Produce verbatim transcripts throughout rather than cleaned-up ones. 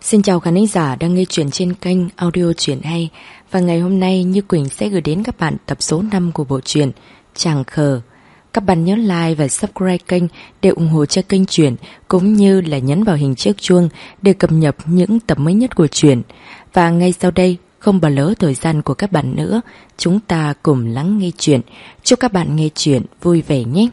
Xin chào khán thính giả đang nghe truyện trên kênh Audio Truyện Hay. Và ngày hôm nay Như Quỳnh sẽ gửi đến các bạn tập số năm của bộ truyện Chàng Khờ. Các bạn nhớ like và subscribe kênh để ủng hộ cho kênh truyện, cũng như là nhấn vào hình chiếc chuông để cập nhật những tập mới nhất của truyện. Và ngay sau đây, không bỏ lỡ thời gian của các bạn nữa, chúng ta cùng lắng nghe truyện. Chúc các bạn nghe truyện vui vẻ nhé.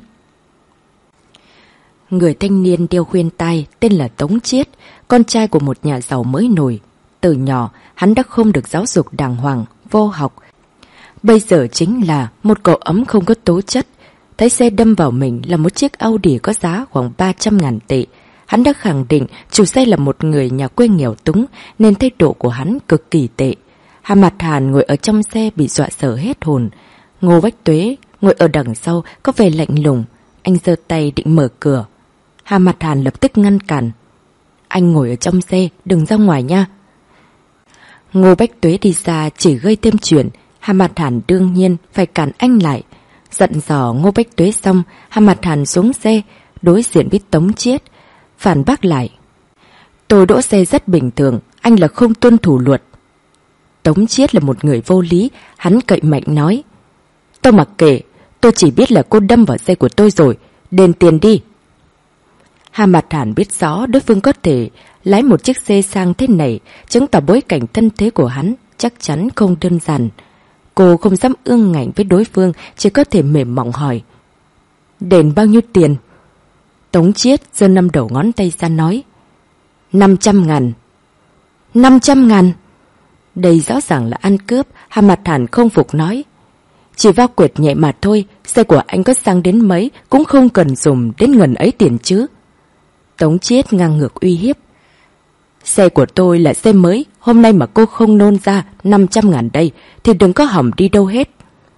Người thanh niên đeo khuyên tai tên là Tống Chiết, con trai của một nhà giàu mới nổi. Từ nhỏ, hắn đã không được giáo dục đàng hoàng, vô học. Bây giờ chính là một cậu ấm không có tố chất. Thấy xe đâm vào mình là một chiếc Audi có giá khoảng ba trăm ngàn tệ. Hắn đã khẳng định chủ xe là một người nhà quê nghèo túng, nên thái độ của hắn cực kỳ tệ. Hà Mặt Hàn ngồi ở trong xe bị dọa sợ hết hồn. Ngô Bách Tuế ngồi ở đằng sau có vẻ lạnh lùng. Anh giơ tay định mở cửa. Hà Mặt Hàn lập tức ngăn cản. Anh ngồi ở trong xe, đừng ra ngoài nha. Ngô Bách Tuế đi xa chỉ gây thêm chuyện. Hà Mặt Hàn đương nhiên phải cản anh lại. Giận dò Ngô Bách Tuế xong, Hà Mặt Hàn xuống xe, đối diện với Tống Chiết, phản bác lại. Tôi đỗ xe rất bình thường, anh là không tuân thủ luật. Tống Chiết là một người vô lý, hắn cậy mạnh nói. Tôi mặc kệ, tôi chỉ biết là cô đâm vào xe của tôi rồi, đền tiền đi. Hà Mặt Hàn biết rõ đối phương có thể lái một chiếc xe sang thế này, chứng tỏ bối cảnh thân thế của hắn chắc chắn không đơn giản. Cô không dám ương ngạnh với đối phương, chỉ có thể mềm mỏng hỏi. Đền bao nhiêu tiền? Tống Chiết giơ năm đầu ngón tay ra nói. Năm trăm ngàn. Năm trăm ngàn? Đây rõ ràng là ăn cướp. Hà Mặt Hàn không phục nói. Chỉ va quệt nhẹ mà thôi, xe của anh có sang đến mấy cũng không cần dùng đến ngần ấy tiền chứ. Tống Chiết ngang ngược uy hiếp. Xe của tôi là xe mới, hôm nay mà cô không nôn ra năm trăm ngàn đây thì đừng có hỏng đi đâu hết.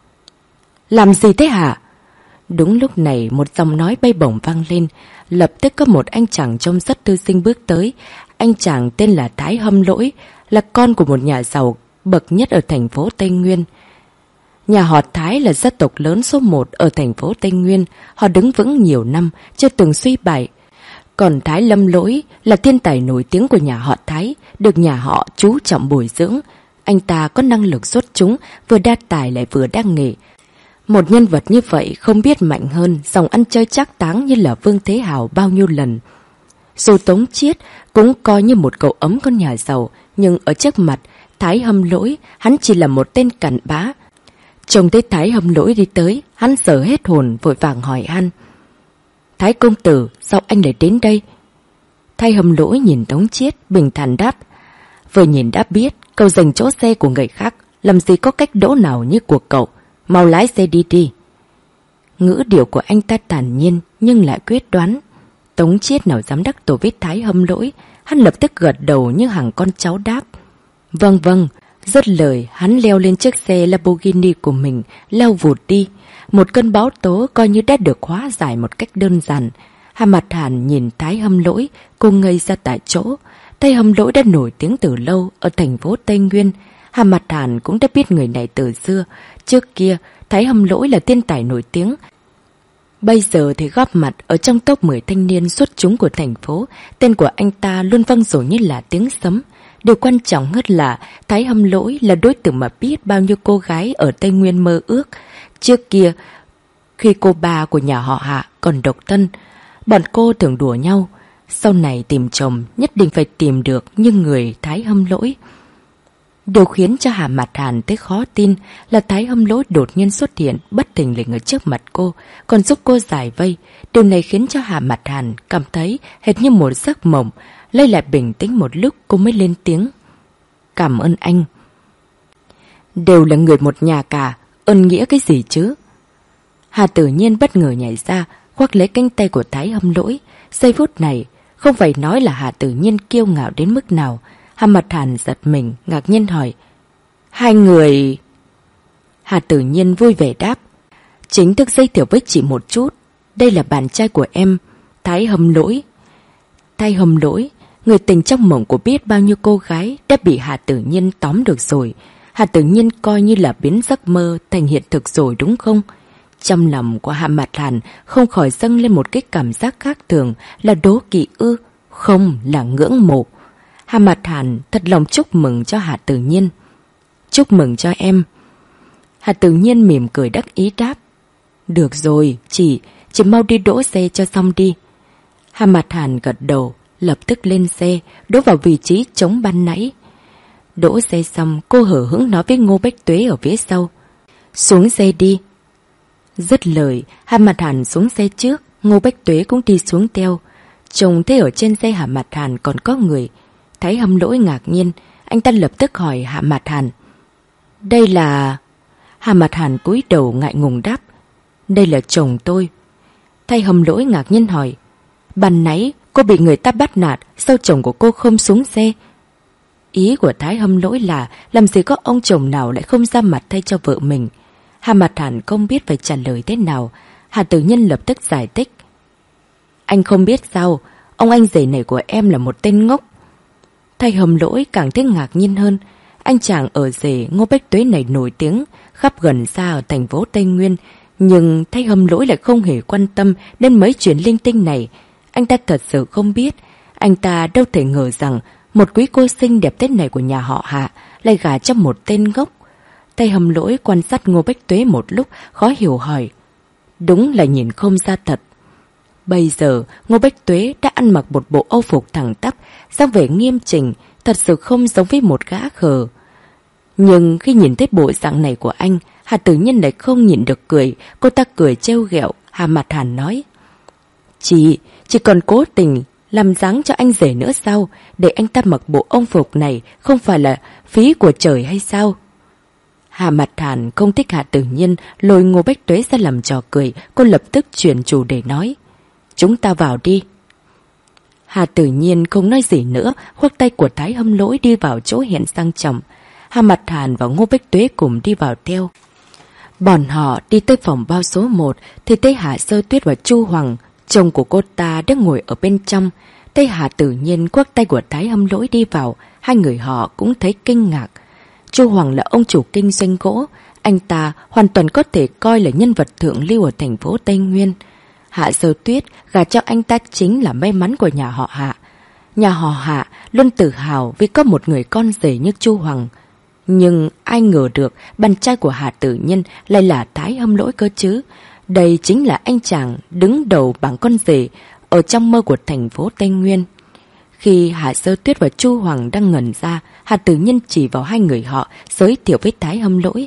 Làm gì thế hả? Đúng lúc này một giọng nói bay bổng vang lên. Lập tức có một anh chàng trông rất thư sinh bước tới. Anh chàng tên là Thái Hâm Lỗi, là con của một nhà giàu bậc nhất ở thành phố Tây Nguyên. Nhà họ Thái là gia tộc lớn số một ở thành phố Tây Nguyên. Họ đứng vững nhiều năm, chưa từng suy bại. Còn Thái Lâm Lỗi là thiên tài nổi tiếng của nhà họ Thái, được nhà họ chú trọng bồi dưỡng. Anh ta có năng lực xuất chúng, vừa đa tài lại vừa đa nghệ. Một nhân vật như vậy không biết mạnh hơn dòng ăn chơi trác táng như là Vương Thế Hào bao nhiêu lần. Dù Tống Chiết cũng coi như một cậu ấm con nhà giàu, nhưng ở trước mặt Thái Hâm Lỗi, hắn chỉ là một tên cặn bã. Trông thấy Thái Hâm Lỗi đi tới, hắn sợ hết hồn, vội vàng hỏi han. Thái công tử, sao anh lại đến đây? Thái Hâm Lỗi nhìn Tống Chiết, bình thản đáp. Vừa nhìn đã biết, cậu giành chỗ xe của người khác, làm gì có cách đỗ nào như của cậu. Mau lái xe đi đi. Ngữ điệu của anh ta tàn nhiên, nhưng lại quyết đoán. Tống Chiết nào dám đắc tội với Thái Hâm Lỗi, hắn lập tức gật đầu như hàng con cháu đáp. Vâng vâng, dứt lời, hắn leo lên chiếc xe Lamborghini của mình, leo vụt đi. Một cơn bão tố coi như đã được hóa giải một cách đơn giản. Hà Mặt Hàn nhìn Thái Hâm Lỗi, cô ngây ra tại chỗ. Thái Hâm Lỗi đã nổi tiếng từ lâu ở thành phố Tây Nguyên. Hà Mặt Hàn cũng đã biết người này từ xưa. Trước kia, Thái Hâm Lỗi là thiên tài nổi tiếng. Bây giờ thì góp mặt ở trong top mười thanh niên xuất chúng của thành phố. Tên của anh ta luôn vang dội như là tiếng sấm. Điều quan trọng hơn là Thái Hâm Lỗi là đối tượng mà biết bao nhiêu cô gái ở Tây Nguyên mơ ước. Trước kia, khi cô bà của nhà họ Hạ còn độc thân, bọn cô thường đùa nhau. Sau này tìm chồng nhất định phải tìm được như người Thái Hâm Lỗi. Điều khiến cho Hà Mặt Hàn thấy khó tin là Thái Hâm Lỗi đột nhiên xuất hiện bất thình lình ở trước mặt cô, còn giúp cô giải vây. Điều này khiến cho Hà Mặt Hàn cảm thấy hệt như một giấc mộng. Lấy lại bình tĩnh một lúc, cô mới lên tiếng. Cảm ơn anh. Đều là người một nhà cả, ơn nghĩa cái gì chứ? Hà Tử Nhiên bất ngờ nhảy ra, khoác lấy cánh tay của Thái Hâm Lỗi. Giây phút này, không phải nói là Hà Tử Nhiên kiêu ngạo đến mức nào. Hà Mặt Hàn giật mình, ngạc nhiên hỏi. Hai người... Hà Tử Nhiên vui vẻ đáp. Chính thức giới thiệu với chị một chút. Đây là bạn trai của em, Thái Hâm Lỗi. Thái Hâm Lỗi, người tình trong mộng của biết bao nhiêu cô gái, đã bị Hà Tử Nhiên tóm được rồi. Hà Tử Nhiên coi như là biến giấc mơ thành hiện thực rồi đúng không? Trong lòng của Hà Mặt Hàn không khỏi dâng lên một cái cảm giác khác thường, là đố kỵ ư, không là ngưỡng mộ. Hà Mặt Hàn thật lòng chúc mừng cho Hạ Tử Nhiên. Chúc mừng cho em. Hạ Tử Nhiên mỉm cười đắc ý đáp. Được rồi, chị, chị mau đi đỗ xe cho xong đi. Hà Mặt Hàn gật đầu, lập tức lên xe, đỗ vào vị trí trống ban nãy. Đỗ xe xong, cô hở hững nói với Ngô Bách Tuế ở phía sau. Xuống xe đi. Dứt lời, Hà Mặt Hàn xuống xe trước, Ngô Bách Tuế cũng đi xuống theo. Trông thấy ở trên xe Hà Mặt Hàn còn có người. Thấy Hâm Lỗi ngạc nhiên, anh ta lập tức hỏi Hà Mặt Hàn. Đây là... Hà Mặt Hàn cúi đầu ngại ngùng đáp. Đây là chồng tôi. Thấy Hâm Lỗi ngạc nhiên hỏi. Ban nãy cô bị người ta bắt nạt, sao chồng của cô không xuống xe? Ý của Thái Hâm Lỗi là làm gì có ông chồng nào lại không ra mặt thay cho vợ mình. Hà Mặt Hàn không biết phải trả lời thế nào. Hà Tử Nhân lập tức giải thích. Anh không biết sao, ông anh rể này của em là một tên ngốc. Thái Hâm Lỗi càng thấy ngạc nhiên hơn. Anh chàng ở rể Ngô Bách Tuế này nổi tiếng khắp gần xa ở thành phố Tây Nguyên, nhưng Thái Hâm Lỗi lại không hề quan tâm đến mấy chuyện linh tinh này. Anh ta thật sự không biết. Anh ta đâu thể ngờ rằng một quý cô xinh đẹp tết này của nhà họ Hạ lại gả cho một tên ngốc. Thái Hâm Lỗi quan sát Ngô Bách Tuế một lúc, khó hiểu hỏi. Đúng là nhìn không ra thật. Bây giờ Ngô Bách Tuế đã ăn mặc một bộ âu phục thẳng tắp, dáng vẻ nghiêm chỉnh, thật sự không giống với một gã khờ. Nhưng khi nhìn thấy bộ dạng này của anh, Hà Tử Nhân lại không nhịn được cười. Cô ta cười trêu ghẹo. Hà Mặt Hàn nói. Chị, chị còn cố tình làm dáng cho anh rể nữa sao? Để anh ta mặc bộ âu phục này không phải là phí của trời hay sao? Hà Mặt Hàn không thích Hà Tử Nhân lôi Ngô Bách Tuế ra làm trò cười. Cô lập tức chuyển chủ để nói. Chúng ta vào đi. Hà Tử Nhiên không nói gì nữa, khoác tay của Thái Hâm Lỗi đi vào chỗ hẹn sang trọng. Hà Mặt Hàn và Ngô Bách Tuế cùng đi vào theo. Bọn họ đi tới phòng bao số một thì thấy Hạ Sơ Tuyết và Chu Hoàng, chồng của cô ta, đang ngồi ở bên trong. Thấy Hà Tử Nhiên khoác tay của Thái Hâm Lỗi đi vào, hai người họ cũng thấy kinh ngạc. Chu Hoàng là ông chủ kinh doanh gỗ, anh ta hoàn toàn có thể coi là nhân vật thượng lưu ở thành phố Tây Nguyên. Hạ Sơ Tuyết gả cho anh ta chính là may mắn của nhà họ Hạ. Nhà họ Hạ luôn tự hào vì có một người con rể như Chu Hoàng. Nhưng ai ngờ được bạn trai của Hạ Tử Nhân lại là Thái Hâm Lỗi cơ chứ. Đây chính là anh chàng đứng đầu bảng con rể ở trong mơ của thành phố Tây Nguyên. Khi Hạ Sơ Tuyết và Chu Hoàng đang ngẩn ra, Hạ Tử Nhân chỉ vào hai người họ, giới thiệu với Thái Hâm Lỗi.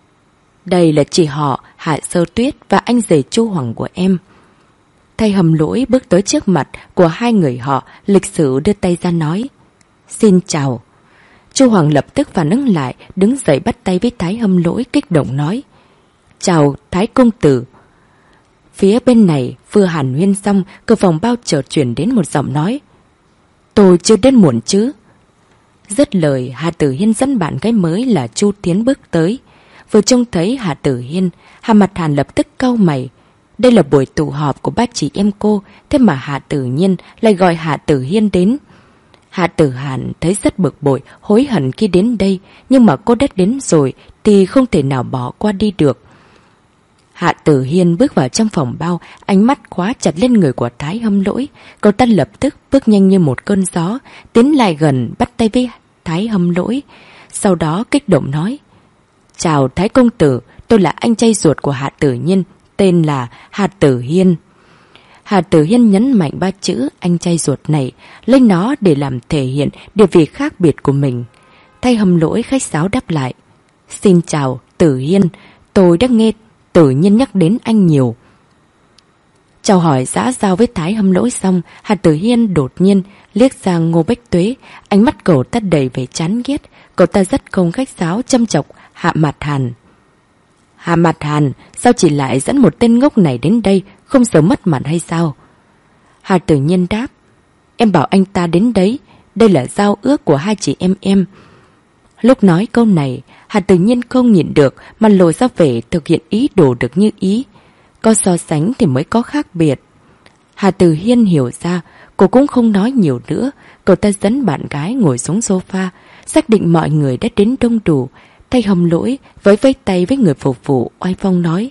Đây là chị họ Hạ Sơ Tuyết và anh rể Chu Hoàng của em. Thái Hâm Lỗi bước tới trước mặt của hai người họ, lịch sự đưa tay ra nói. Xin chào. Chu Hoàng lập tức phản ứng lại, đứng dậy bắt tay với Thái Hâm Lỗi, kích động nói. Chào Thái công tử. Phía bên này vừa hàn huyên xong, cửa phòng bao chợt chuyển đến một giọng nói. Tôi chưa đến muộn chứ? Dứt lời, Hà Tử Hiên dẫn bạn gái mới là Chu Tiến bước tới. Vừa trông thấy Hà Tử Hiên, Hà Mặt Hàn lập tức cau mày. Đây là buổi tụ họp của ba chị em cô, thế mà Hà Tử Nhiên lại gọi Hà Tử Hiên đến. Hà Tử Hàn thấy rất bực bội, hối hận khi đến đây, nhưng mà cô đã đến rồi thì không thể nào bỏ qua đi được. Hạ Tử Hiên bước vào trong phòng bao, ánh mắt khóa chặt lên người của Thái Hâm Lỗi. Cậu ta lập tức bước nhanh như một cơn gió, tiến lại gần bắt tay với Thái Hâm Lỗi. Sau đó kích động nói. Chào Thái công tử, tôi là anh trai ruột của Hạ Tử Nhiên, tên là Hà Tử Hiên. Hà Tử Hiên nhấn mạnh ba chữ anh trai ruột này, lấy nó để làm thể hiện địa vị khác biệt của mình. Thái Hâm Lỗi khách sáo đáp lại. Xin chào Tử Hiên, tôi đã nghe Tử Nhiên nhắc đến anh nhiều. Chào hỏi xã giao với Thái Hâm Lỗi xong, Hà Tử Hiên đột nhiên liếc sang Ngô Bách Tuế, ánh mắt cậu ta đầy vẻ chán ghét. Cậu ta rất không khách sáo châm chọc Hạ Mặt Hàn. Hạ Mặt Hàn, sao chị lại dẫn một tên ngốc này đến đây, không sợ mất mặt hay sao? Hà Tử Nhiên đáp. Em bảo anh ta đến đấy, đây là giao ước của hai chị em em. Lúc nói câu này, Hà Tử Nhiên không nhịn được mà lộ ra vẻ thực hiện ý đồ được như ý. Có so sánh thì mới có khác biệt. Hà Tử Hiên hiểu ra, cô cũng không nói nhiều nữa. Cậu ta dẫn bạn gái ngồi xuống sofa, xác định mọi người đã đến đông đủ. Thay Hâm Lỗi với vây tay với người phục vụ oai phong nói.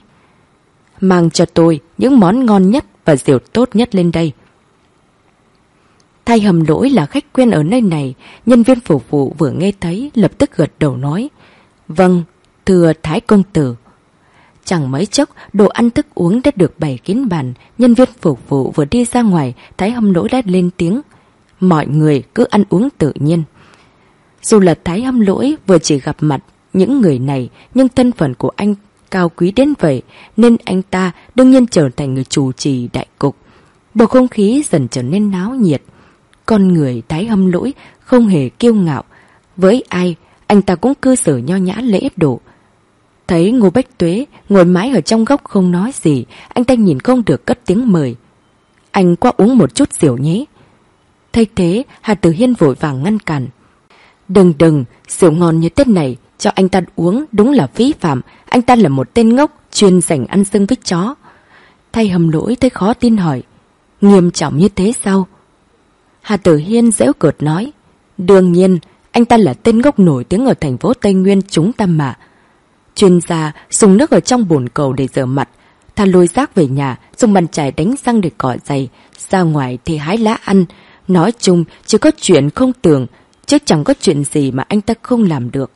Mang cho tôi những món ngon nhất và rượu tốt nhất lên đây. Thay Hầm Lỗi là khách quen ở nơi này, nhân viên phục vụ vừa nghe thấy lập tức gật đầu nói: Vâng, thưa Thái công tử. Chẳng mấy chốc, đồ ăn thức uống đã được bày kín bàn, nhân viên phục vụ vừa đi ra ngoài, Thái Hầm Lỗi đã lên tiếng: Mọi người cứ ăn uống tự nhiên. Dù là Thái Hầm Lỗi vừa chỉ gặp mặt những người này, nhưng thân phận của anh cao quý đến vậy, nên anh ta đương nhiên trở thành người chủ trì đại cục. Bầu không khí dần trở nên náo nhiệt. Con người Thái Hầm Lỗi không hề kiêu ngạo. Với ai, anh ta cũng cư xử nho nhã lễ độ. Thấy Ngô Bách Tuế ngồi mãi ở trong góc không nói gì, anh ta nhìn không được cất tiếng mời: Anh qua uống một chút rượu nhé. Thay thế, Hà Tử Hiên vội vàng ngăn cản: Đừng đừng, rượu ngon như thế này cho anh ta uống đúng là phí phạm. Anh ta là một tên ngốc chuyên dành ăn xương với chó. Thay Hầm Lỗi thấy khó tin hỏi: Nghiêm trọng như thế sao? Hà Tử Hiên giễu cợt nói: Đương nhiên, anh ta là tên ngốc nổi tiếng ở thành phố Tây Nguyên chúng ta mà. Chuyên gia dùng nước ở trong bồn cầu để rửa mặt, thà lôi rác về nhà, dùng bàn chải đánh răng để cọ giày, ra ngoài thì hái lá ăn. Nói chung chỉ có chuyện không tưởng, chứ chẳng có chuyện gì mà anh ta không làm được.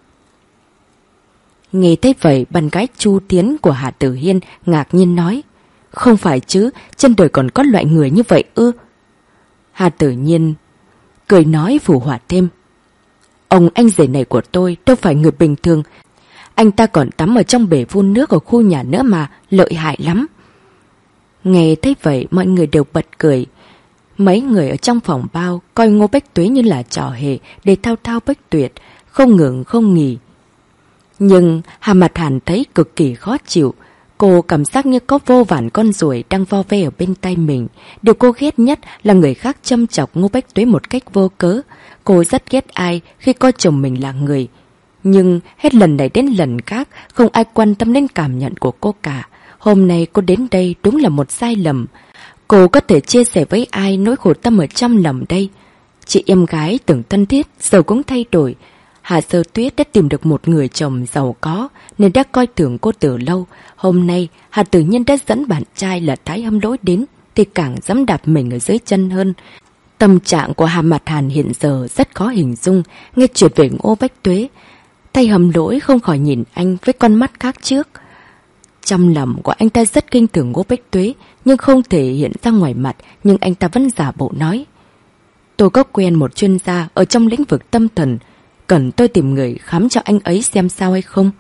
Nghe thấy vậy, bạn gái Chu Tiến của Hà Tử Hiên ngạc nhiên nói: Không phải chứ, trên đời còn có loại người như vậy ư? Hà Tử Nhiên cười nói phụ họa thêm: Ông anh rể này của tôi đâu phải người bình thường. Anh ta còn tắm ở trong bể vun nước ở khu nhà nữa mà, lợi hại lắm. Nghe thấy vậy, mọi người đều bật cười. Mấy người ở trong phòng bao coi Ngô Bách Tuế như là trò hề để thao thao bất tuyệt, không ngừng không nghỉ. Nhưng Hà Mặt Hàn thấy cực kỳ khó chịu. Cô cảm giác như có vô vàn con ruồi đang vo ve ở bên tay mình. Điều cô ghét nhất là người khác châm chọc Ngô Bách Tuế một cách vô cớ. Cô rất ghét ai khi coi chồng mình là người. Nhưng hết lần này đến lần khác, không ai quan tâm đến cảm nhận của cô cả. Hôm nay cô đến đây đúng là một sai lầm. Cô có thể chia sẻ với ai nỗi khổ tâm ở trong lòng đây? Chị em gái từng thân thiết, giờ cũng thay đổi. Hà Sơ Tuyết đã tìm được một người chồng giàu có nên đã coi thường cô từ lâu. Hôm nay Hà Tử Nhiên đã dẫn bạn trai là Thái Hầm Lỗi đến thì càng dám đạp mình ở dưới chân hơn. Tâm trạng của Hà Mặt Hàn hiện giờ rất khó hình dung. Nghe chuyện về Ngô Bách Tuế, Thay Hầm Lỗi không khỏi nhìn anh với con mắt khác trước. Trong lòng của anh ta rất kinh thường Ngô Bách Tuế, nhưng không thể hiện ra ngoài mặt. Nhưng anh ta vẫn giả bộ nói: Tôi có quen một chuyên gia ở trong lĩnh vực tâm thần, cần tôi tìm người khám cho anh ấy xem sao hay không?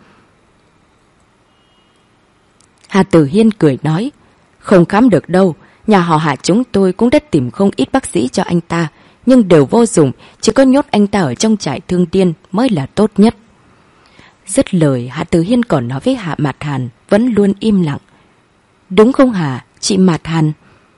Hà Tử Hiên cười nói: Không khám được đâu, nhà họ Hà chúng tôi cũng đã tìm không ít bác sĩ cho anh ta, nhưng đều vô dụng, chỉ có nhốt anh ta ở trong trại thương điên mới là tốt nhất. Dứt lời, Hà Tử Hiên còn nói với Hạ Mạt Hàn vẫn luôn im lặng: Đúng không hả, chị Mạt Hàn?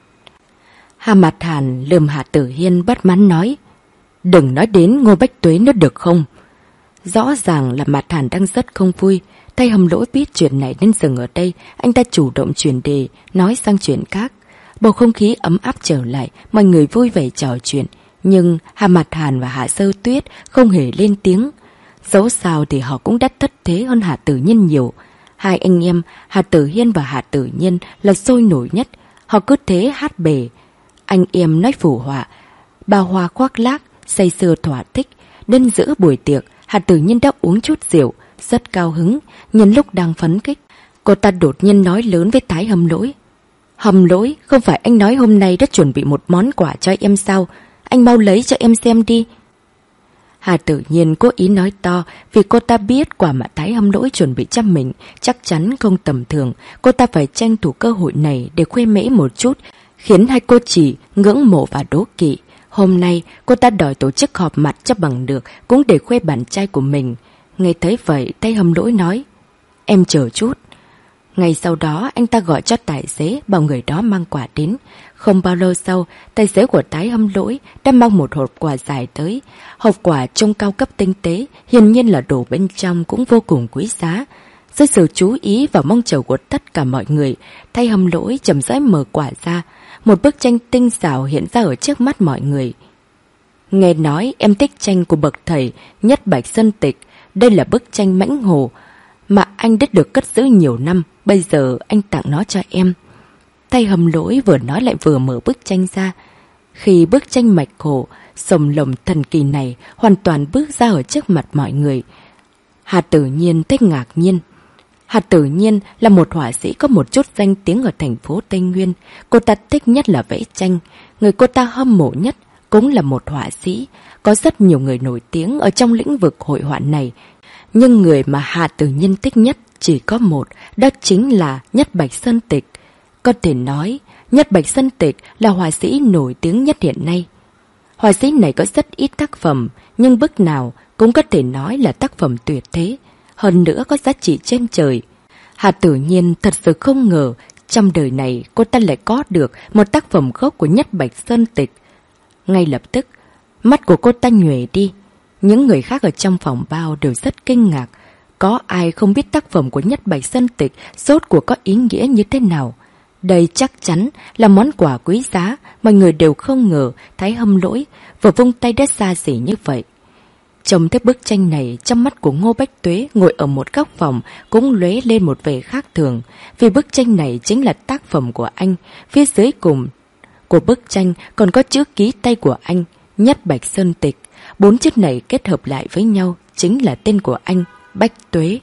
Hà Mạt Hàn lườm Hà Tử Hiên bất mãn nói: Đừng nói đến Ngô Bách Tuế nữa được không? Rõ ràng là Mạt Hàn đang rất không vui. Thay Hầm Lỗi biết chuyện này nên dừng ở đây. Anh ta chủ động chuyển đề, nói sang chuyện khác. Bầu không khí ấm áp trở lại, mọi người vui vẻ trò chuyện. Nhưng Hà Mạt Hàn và Hạ Sơ Tuyết không hề lên tiếng. Dẫu sao thì họ cũng đã thất thế hơn Hà Tử Nhiên nhiều. Hai anh em Hà Tử Hiên và Hà Tử Nhiên là sôi nổi nhất. Họ cứ thế hát bề. Anh em nói phù họa, bao hoa khoác lác, say sưa thỏa thích. Đến giữa buổi tiệc, Hà Tử Nhiên đã uống chút rượu, rất cao hứng. Nhân lúc đang phấn khích, cô ta đột nhiên nói lớn với Thái Hầm Lỗi: Hầm Lỗi, không phải anh nói hôm nay đã chuẩn bị một món quà cho em sao? Anh mau lấy cho em xem đi. Hà Tử Nhiên cố ý nói to vì cô ta biết quà mà Thái Hầm Lỗi chuẩn bị cho mình chắc chắn không tầm thường. Cô ta phải tranh thủ cơ hội này để khoe mẽ một chút, khiến hai cô chỉ ngưỡng mộ và đố kỵ. Hôm nay cô ta đòi tổ chức họp mặt cho bằng được, cũng để khoe bạn trai của mình. Nghe thấy vậy, Thái Hầm Lỗi nói: Em chờ chút. Ngay sau đó anh ta gọi cho tài xế bảo người đó mang quà đến. Không bao lâu sau, tài xế của Thái Hầm Lỗi đã mang một hộp quà dài tới. Hộp quà trông cao cấp tinh tế, hiển nhiên là đồ bên trong cũng vô cùng quý giá. Dưới sự chú ý và mong chờ của tất cả mọi người, Thái Hầm Lỗi chậm rãi mở quà ra. Một bức tranh tinh xảo hiện ra ở trước mắt mọi người. Nghe nói em thích tranh của bậc thầy Nhất Bạch Sơn Tịch. Đây là bức tranh Mãnh Hồ mà anh đã được cất giữ nhiều năm. Bây giờ anh tặng nó cho em. Thay Hầm Lỗi vừa nói lại vừa mở bức tranh ra. Khi bức tranh mạch khổ, sồng lồng thần kỳ này hoàn toàn bước ra ở trước mặt mọi người, Hà Tử Nhiên thấy ngạc nhiên. Hà Tử Nhiên là một họa sĩ có một chút danh tiếng ở thành phố Tây Nguyên. Cô ta thích nhất là vẽ tranh. Người cô ta hâm mộ nhất cũng là một họa sĩ. Có rất nhiều người nổi tiếng ở trong lĩnh vực hội họa này. Nhưng người mà Hà Tử Nhiên thích nhất chỉ có một, đó chính là Nhất Bạch Sơn Tịch. Có thể nói, Nhất Bạch Sơn Tịch là họa sĩ nổi tiếng nhất hiện nay. Họa sĩ này có rất ít tác phẩm, nhưng bức nào cũng có thể nói là tác phẩm tuyệt thế. Hơn nữa có giá trị trên trời. Hà Tử Nhiên thật sự không ngờ trong đời này cô ta lại có được một tác phẩm gốc của Nhất Bạch Sơn Tịch. Ngay lập tức, mắt của cô ta nhuệ đi. Những người khác ở trong phòng bao đều rất kinh ngạc. Có ai không biết tác phẩm của Nhất Bạch Sơn Tịch rốt cuộc có ý nghĩa như thế nào? Đây chắc chắn là món quà quý giá, mọi người đều không ngờ Thái Hâm Lỗi vừa vung tay đã xa xỉ như vậy. Trông thấy bức tranh này, trong mắt của Ngô Bách Tuế ngồi ở một góc phòng cũng lóe lên một vẻ khác thường, vì bức tranh này chính là tác phẩm của anh. Phía dưới cùng của bức tranh còn có chữ ký tay của anh, Nhất Bạch Sơn Tịch. Bốn chữ này kết hợp lại với nhau chính là tên của anh, Bách Tuế.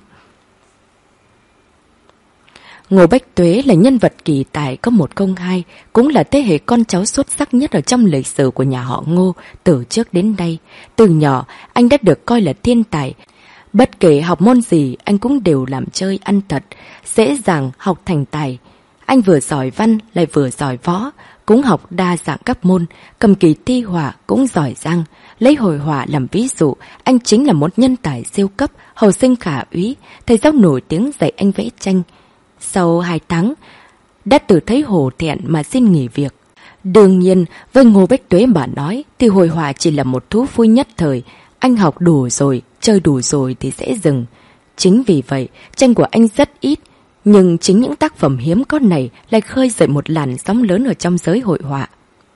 Ngô Bách Tuế là nhân vật kỳ tài có một không hai, cũng là thế hệ con cháu xuất sắc nhất ở trong lịch sử của nhà họ Ngô từ trước đến nay. Từ nhỏ, anh đã được coi là thiên tài. Bất kể học môn gì, anh cũng đều làm chơi ăn thật, dễ dàng học thành tài. Anh vừa giỏi văn lại vừa giỏi võ, cũng học đa dạng các môn, cầm kỳ thi họa cũng giỏi giang. Lấy hội họa làm ví dụ, anh chính là một nhân tài siêu cấp, hậu sinh khả úy, thầy giáo nổi tiếng dạy anh vẽ tranh. Sau hai tháng, đã tự thấy hổ thẹn mà xin nghỉ việc. Đương nhiên, với Ngô Bách Tuế mà nói, thì hội họa chỉ là một thú vui nhất thời. Anh học đủ rồi, chơi đủ rồi thì sẽ dừng. Chính vì vậy, tranh của anh rất ít. Nhưng chính những tác phẩm hiếm có này lại khơi dậy một làn sóng lớn ở trong giới hội họa.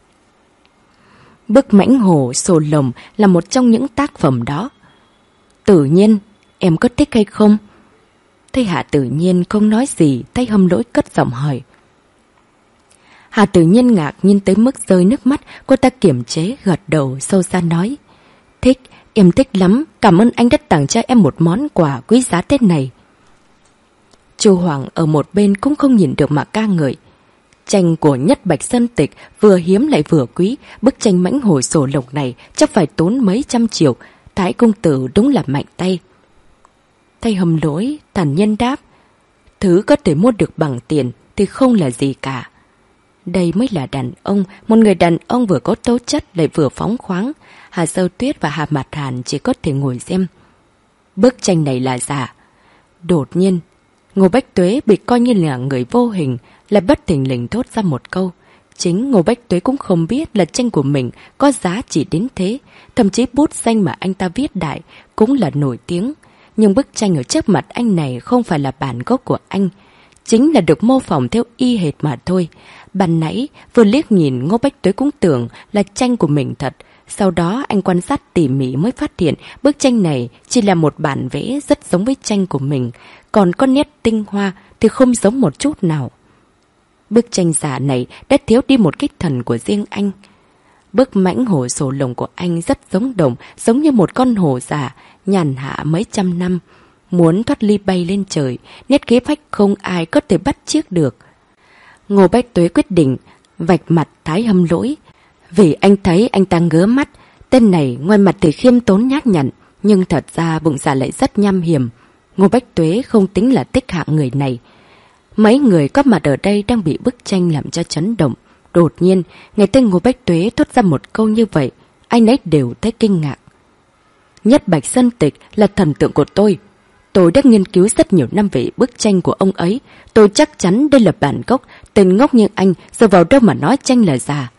Bức Mãnh Hổ Sổ Lồng là một trong những tác phẩm đó. Tự nhiên, em có thích hay không? Thấy Hạ Tử Nhiên không nói gì, Thái Hâm Lỗi cất giọng hỏi. Hạ Tử Nhiên ngạc nhiên tới mức rơi nước mắt, cô ta kiềm chế gật đầu sâu xa nói. Thích, em thích lắm, cảm ơn anh đã tặng cho em một món quà quý giá Tết này. Chu Hoàng ở một bên cũng không nhìn được mà ca ngợi. Tranh của Nhất Bạch Sơn Tịch vừa hiếm lại vừa quý, bức tranh Mãnh Hổ Sổ Lộc này chắc phải tốn mấy trăm triệu, Thái công tử đúng là mạnh tay. Thái Hâm Lỗi thản nhiên đáp, thứ có thể mua được bằng tiền thì không là gì cả. Đây mới là đàn ông, một người đàn ông vừa có tố chất lại vừa phóng khoáng. Hà Sơ Tuyết và Hà Mạt Hàn chỉ có thể ngồi xem. Bức tranh này là giả. Đột nhiên, Ngô Bách Tuế bị coi như là người vô hình, lại bất thình lình thốt ra một câu. Chính Ngô Bách Tuế cũng không biết là tranh của mình có giá trị đến thế. Thậm chí bút danh mà anh ta viết đại cũng là nổi tiếng. Nhưng bức tranh ở trước mặt anh này không phải là bản gốc của anh, chính là được mô phỏng theo y hệt mà thôi. Ban nãy vừa liếc nhìn, Ngô Bách Tuế cũng tưởng là tranh của mình thật. Sau đó anh quan sát tỉ mỉ mới phát hiện bức tranh này chỉ là một bản vẽ rất giống với tranh của mình, còn có nét tinh hoa thì không giống một chút nào. Bức tranh giả này đã thiếu đi một cái thần của riêng anh. Bức Mãnh Hổ Sổ Lồng của anh rất giống đồng, giống như một con hổ giả, nhàn hạ mấy trăm năm, muốn thoát ly bay lên trời, nét kế phách không ai có thể bắt chước được. Ngô Bách Tuế quyết định vạch mặt Thái Hâm Lỗi, vì anh thấy anh ta ngứa mắt. Tên này ngoài mặt thì khiêm tốn nhát nhặn, nhưng thật ra bụng dạ lại rất nham hiểm. Ngô Bách Tuế không tính là thích hạng người này. Mấy người có mặt ở đây đang bị bức tranh làm cho chấn động. Đột nhiên, nghe tên Ngô Bách Tuế thốt ra một câu như vậy, ai nấy đều thấy kinh ngạc. Nhất Bạch Sơn Tịch là thần tượng của tôi. Tôi đã nghiên cứu rất nhiều năm về bức tranh của ông ấy. Tôi chắc chắn đây là bản gốc. Tên ngốc như anh giờ vào đâu mà nói tranh là giả.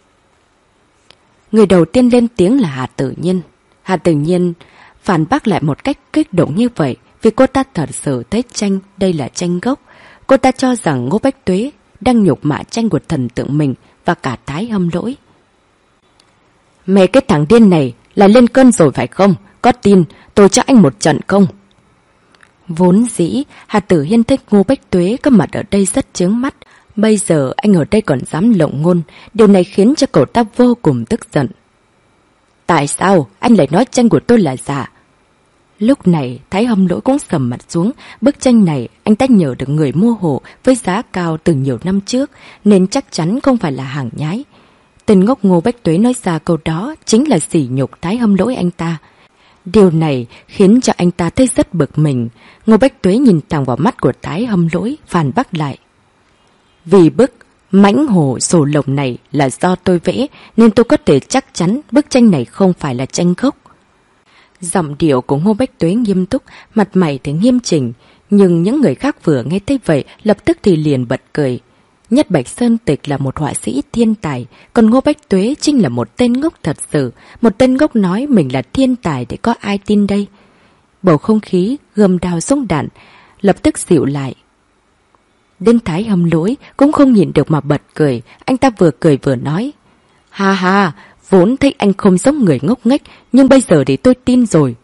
Người đầu tiên lên tiếng là Hà Tử Nhiên. Hà Tử Nhiên phản bác lại một cách kích động như vậy, vì cô ta thật sự thấy tranh đây là tranh gốc. Cô ta cho rằng Ngô Bách Tuế đang nhục mạ tranh của thần tượng mình và cả Thái Hâm Lỗi. Mẹ cái thằng điên này là lên cơn rồi phải không? Có tin tôi cho anh một trận không? Vốn dĩ Hà Tử Hiên thích Ngô Bách Tuế có mặt ở đây rất chướng mắt. Bây giờ anh ở đây còn dám lộng ngôn, điều này khiến cho cậu ta vô cùng tức giận. Tại sao anh lại nói tranh của tôi là giả? Lúc này Thái Hâm Lỗi cũng sầm mặt xuống. Bức tranh này anh ta nhờ được người mua hộ với giá cao từ nhiều năm trước, nên chắc chắn không phải là hàng nhái. Tên ngốc Ngô Bách Tuế nói ra câu đó chính là sỉ nhục Thái Hâm Lỗi anh ta. Điều này khiến cho anh ta thấy rất bực mình. Ngô Bách Tuế nhìn thẳng vào mắt của Thái Hâm Lỗi, phản bác lại. Vì bức mãnh hổ sổ lồng này là do tôi vẽ, nên tôi có thể chắc chắn bức tranh này không phải là tranh gốc. Giọng điệu của Ngô Bách Tuế nghiêm túc, mặt mày thì nghiêm chỉnh, nhưng những người khác vừa nghe thấy vậy lập tức thì liền bật cười. Nhất Bạch Sơn Tịch là một họa sĩ thiên tài, còn Ngô Bách Tuế chính là một tên ngốc thật sự. Một tên ngốc nói mình là thiên tài để có ai tin đây? Bầu không khí gươm đao súng đạn lập tức dịu lại. Đến Thái Hâm Lỗi cũng không nhịn được mà bật cười. Anh ta vừa cười vừa nói. Ha ha, vốn thấy anh không giống người ngốc nghếch, nhưng bây giờ thì tôi tin rồi.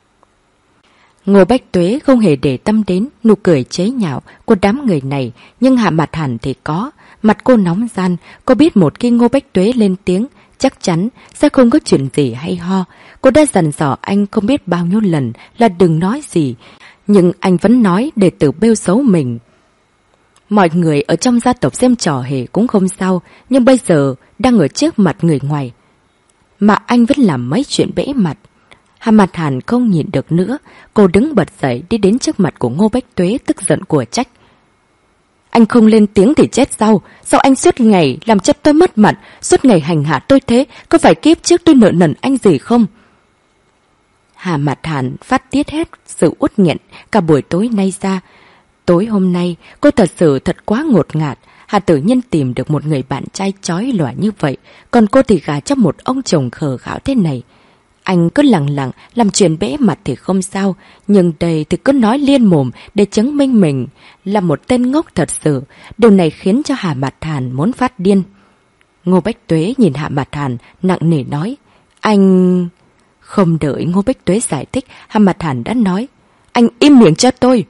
Ngô Bách Tuế không hề để tâm đến nụ cười chế nhạo của đám người này, nhưng Hạ Mặt Hàn thì có. Mặt cô nóng gian, cô biết một khi Ngô Bách Tuế lên tiếng, chắc chắn sẽ không có chuyện gì hay ho. Cô đã dặn dò anh không biết bao nhiêu lần là đừng nói gì, nhưng anh vẫn nói để tự bêu xấu mình. Mọi người ở trong gia tộc xem trò hề cũng không sao, nhưng bây giờ đang ở trước mặt người ngoài mà anh vẫn làm mấy chuyện bẽ mặt. Hạ Mặt Hàn không nhịn được nữa, cô đứng bật dậy đi đến trước mặt của Ngô Bách Tuế, tức giận của trách. Anh không lên tiếng thì chết sao? Sao anh suốt ngày làm cho tôi mất mặt, suốt ngày hành hạ tôi thế? Có phải kiếp trước tôi nợ nần anh gì không? Hạ Mặt Hàn phát tiết hết sự uất nghẹn cả buổi tối nay ra. Tối hôm nay cô thật sự thật quá ngột ngạt. Hạ Tử Nhân tìm được một người bạn trai chói lòa như vậy, còn cô thì gả cho một ông chồng khờ khảo thế này. Anh cứ lẳng lặng làm chuyện bẽ mặt thì không sao, nhưng đây thì cứ nói liên mồm để chứng minh mình là một tên ngốc thật sự. Điều này khiến cho Hạ Mặt Hàn muốn phát điên. Ngô Bách Tuế nhìn Hạ Mặt Hàn nặng nề nói. Anh... Không đợi Ngô Bách Tuế giải thích, Hạ Mặt Hàn đã nói. Anh im miệng cho tôi.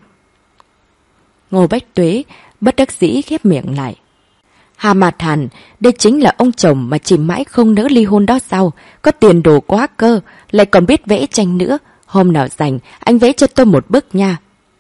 Ngô Bách Tuế bất đắc dĩ khép miệng lại. Hạ Mặt Hàn, đây chính là ông chồng mà chị mãi không nỡ ly hôn đó sao? Có tiền đồ quá cơ, lại còn biết vẽ tranh nữa. Hôm nào rảnh, anh vẽ cho tôi một bức nha.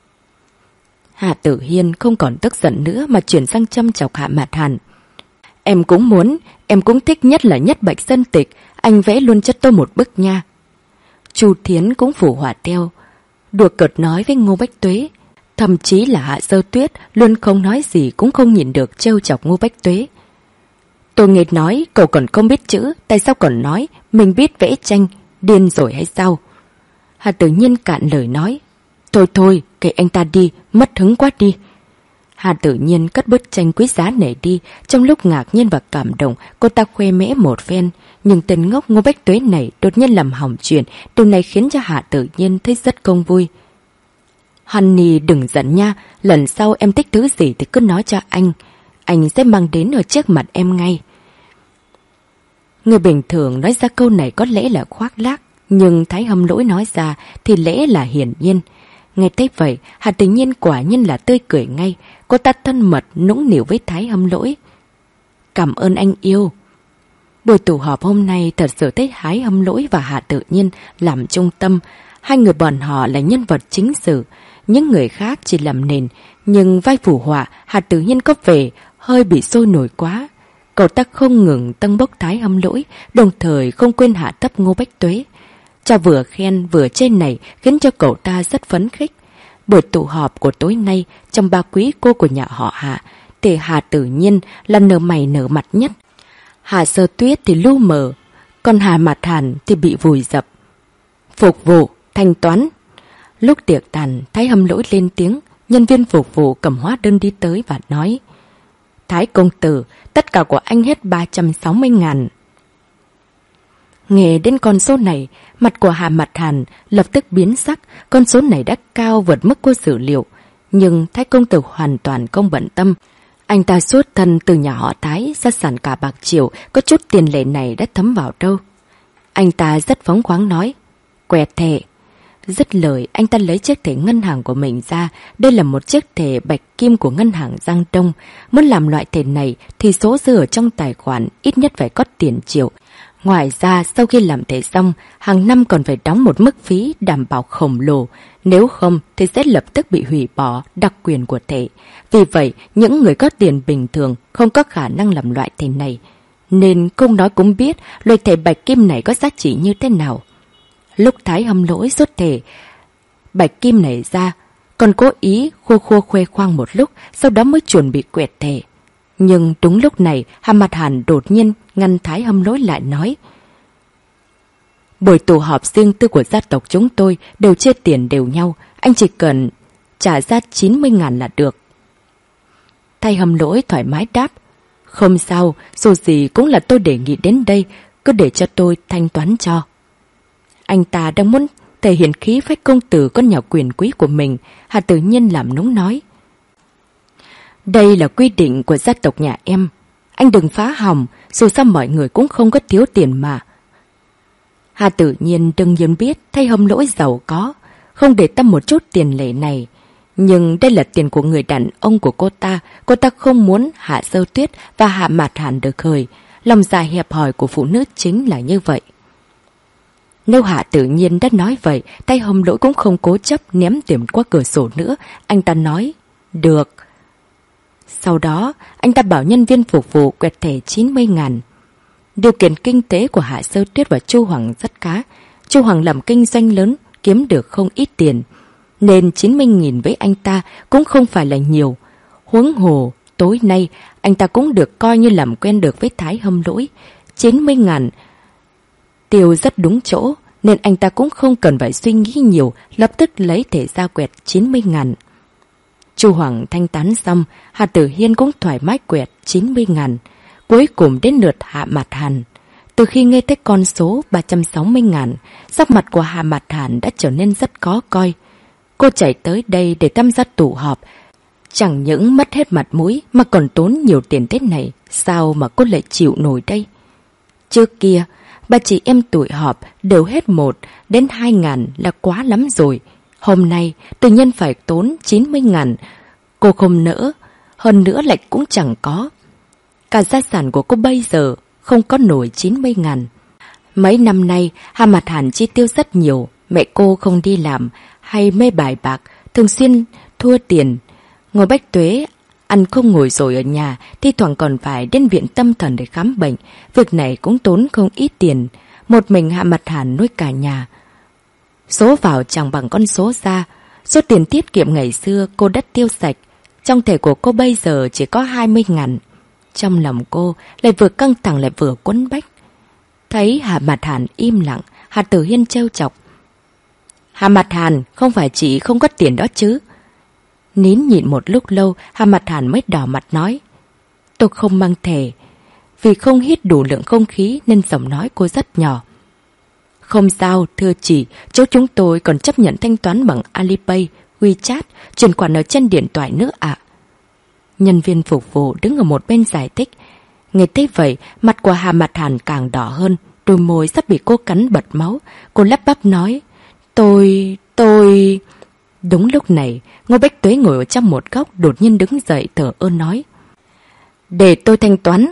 Hạ Tử Hiên không còn tức giận nữa mà chuyển sang châm chọc Hạ Mặt Hàn. Em cũng muốn, em cũng thích nhất là Nhất Bạch Sơn Tịch, anh vẽ luôn cho tôi một bức nha. Chu Thiến cũng phủ hỏa theo, đùa cợt nói với Ngô Bách Tuế. Thậm chí là Hạ Sơ Tuyết luôn không nói gì cũng không nhịn được trêu chọc Ngô Bách Tuế. Tôi nghe nói cậu còn không biết chữ, tại sao còn nói mình biết vẽ tranh, điên rồi hay sao? Hạ Tử Nhiên cạn lời nói. Thôi thôi, kệ anh ta đi, mất hứng quá đi. Hạ Tử Nhiên cất bức tranh quý giá này đi. Trong lúc ngạc nhiên và cảm động, cô ta khoe mẽ một phen. Nhưng tên ngốc Ngô Bách Tuế này đột nhiên làm hỏng chuyện. Điều này khiến cho Hạ Tử Nhiên thấy rất không vui. Honey đừng giận nha, lần sau em thích thứ gì thì cứ nói cho anh. Anh sẽ mang đến ở trước mặt em ngay. Người bình thường nói ra câu này có lẽ là khoác lác, nhưng Thái Hâm Lỗi nói ra thì lẽ là hiển nhiên. Nghe thấy vậy, Hạ Tử Nhiên quả nhiên là tươi cười ngay. Cô ta thân mật nũng nịu với Thái Hâm Lỗi. Cảm ơn anh yêu. Buổi tụ họp hôm nay thật sự thấy Thái Hâm Lỗi và Hạ Tử Nhiên làm trung tâm. Hai người bọn họ là nhân vật chính sử, những người khác chỉ làm nền, nhưng vai phụ họa Hạ Tử Nhiên có vẻ hơi bị sôi nổi quá. Cậu ta không ngừng tâng bốc Thái Hâm Lỗi, đồng thời không quên hạ thấp Ngô Bách Tuế. Cho vừa khen vừa trên này khiến cho cậu ta rất phấn khích. Buổi tụ họp của tối nay, trong ba quý cô của nhà họ Hạ, thì Hạ Tử Nhiên là nở mày nở mặt nhất. Hạ Sơ Tuyết thì lu mờ, còn Hạ Mặt Hàn thì bị vùi dập. Phục vụ, thanh toán. Lúc tiệc tàn, Thái Hâm Lỗi lên tiếng, nhân viên phục vụ cầm hóa đơn đi tới và nói. Thái công tử, tất cả của anh hết ba trăm sáu mươi ngàn. Nghe đến con số này, mặt của Hạ Mặt Hàn lập tức biến sắc, con số này đã cao vượt mức cô dự liệu. Nhưng Thái công tử hoàn toàn không bận tâm. Anh ta xuất thân từ nhà họ Thái, gia sản cả bạc triệu, có chút tiền lệ này đã thấm vào đâu. Anh ta rất phóng khoáng nói, quẹt thẻ. Dứt lời, anh ta lấy chiếc thẻ ngân hàng của mình ra. Đây là một chiếc thẻ bạch kim của ngân hàng Giang Đông. Muốn làm loại thẻ này thì số dư ở trong tài khoản ít nhất phải có tiền triệu. Ngoài ra, sau khi làm thẻ xong, hàng năm còn phải đóng một mức phí đảm bảo khổng lồ. Nếu không thì sẽ lập tức bị hủy bỏ đặc quyền của thẻ. Vì vậy, những người có tiền bình thường không có khả năng làm loại thẻ này. Nên không nói cũng biết loại thẻ bạch kim này có giá trị như thế nào. Lúc Thái Hâm Lỗi rút thẻ bạch kim này ra, còn cố ý khua khua khoe khoang một lúc, sau đó mới chuẩn bị quẹt thẻ. Nhưng đúng lúc này, Hà Mặt Hàn đột nhiên ngăn Thái Hâm Lỗi lại nói: buổi tụ họp riêng tư của gia tộc chúng tôi đều chia tiền đều nhau, anh chỉ cần trả ra chín mươi ngàn là được. Thái Hâm Lỗi thoải mái đáp: không sao, dù gì cũng là tôi đề nghị đến đây, cứ để cho tôi thanh toán cho. Anh ta đang muốn thể hiện khí phách công tử con nhà quyền quý của mình. Hà Tử Nhiên làm nũng nói: đây là quy định của gia tộc nhà em, anh đừng phá hỏng, dù sao mọi người cũng không có thiếu tiền mà. Hà Tử Nhiên đương nhiên biết Thái Hâm Lỗi giàu có, không để tâm một chút tiền lệ này. Nhưng đây là tiền của người đàn ông của cô ta, cô ta không muốn Hạ Sơ Tuyết và Hạ Mạt Hàn được hời. Lòng dạ hẹp hòi của phụ nữ chính là như vậy. Nếu Hạ Tử Nhiên đã nói vậy, Thái Hâm Lỗi cũng không cố chấp ném tiền qua cửa sổ nữa. Anh ta nói: được. Sau đó, anh ta bảo nhân viên phục vụ quẹt thẻ chín mươi ngàn. Điều kiện kinh tế của Hạ Sơ Tuyết và Chu Hoàng rất khá. Chu Hoàng làm kinh doanh lớn, kiếm được không ít tiền, nên chín mươi nghìn với anh ta cũng không phải là nhiều. Huống hồ, tối nay, anh ta cũng được coi như làm quen được với Thái Hâm Lỗi. chín mươi ngàn tiêu rất đúng chỗ, nên anh ta cũng không cần phải suy nghĩ nhiều, lập tức lấy thẻ ra quẹt chín mươi ngàn. Chu Hoàng thanh toán xong, Hà Tử Hiên cũng thoải mái quẹt chín mươi ngàn. Cuối cùng đến lượt Hạ Mạt Hàn. Từ khi nghe thấy con số ba trăm sáu mươi ngàn, sắc mặt của Hạ Mạt Hàn đã trở nên rất khó coi. Cô chạy tới đây để tham gia tụ họp, chẳng những mất hết mặt mũi mà còn tốn nhiều tiền thế này, sao mà cô lại chịu nổi đây? Trước kia, bà chị em tụi họp đều hết một đến hai ngàn là quá lắm rồi. Hôm nay, tự nhiên phải tốn chín mươi ngàn. Cô không nỡ, hơn nữa lại cũng chẳng có. Cả gia sản của cô bây giờ không có nổi chín mươi ngàn. Mấy năm nay, Hà Mạt Hàn chi tiêu rất nhiều. Mẹ cô không đi làm hay mê bài bạc, thường xuyên thua tiền. Ngô Bách Tuế ăn không ngồi rồi ở nhà, thi thoảng còn phải đến viện tâm thần để khám bệnh. Việc này cũng tốn không ít tiền. Một mình Hạ Mạt Hàn nuôi cả nhà. Số vào chẳng bằng con số ra. Số tiền tiết kiệm ngày xưa cô đã tiêu sạch. Trong thẻ của cô bây giờ chỉ có hai mươi ngàn. Trong lòng cô lại vừa căng thẳng lại vừa quấn bách. Thấy Hạ Mạt Hàn im lặng, Hà Tử Hiên trêu chọc: Hạ Mạt Hàn, không phải chị không có tiền đó chứ? Nín nhịn một lúc lâu, Hạ Mạt Hàn mới đỏ mặt nói: tôi không mang thẻ. Vì không hít đủ lượng không khí nên giọng nói cô rất nhỏ. Không sao, thưa chị, chỗ chúng tôi còn chấp nhận thanh toán bằng Alipay, WeChat, chuyển khoản ở trên điện thoại nữa ạ. Nhân viên phục vụ đứng ở một bên giải thích. Nghe thấy vậy, mặt của Hà Mạt Hàn càng đỏ hơn, đôi môi sắp bị cô cắn bật máu. Cô lắp bắp nói: Tôi... tôi... Đúng lúc này, Ngô Bách Tuế ngồi ở trong một góc đột nhiên đứng dậy thở ơ nói: để tôi thanh toán.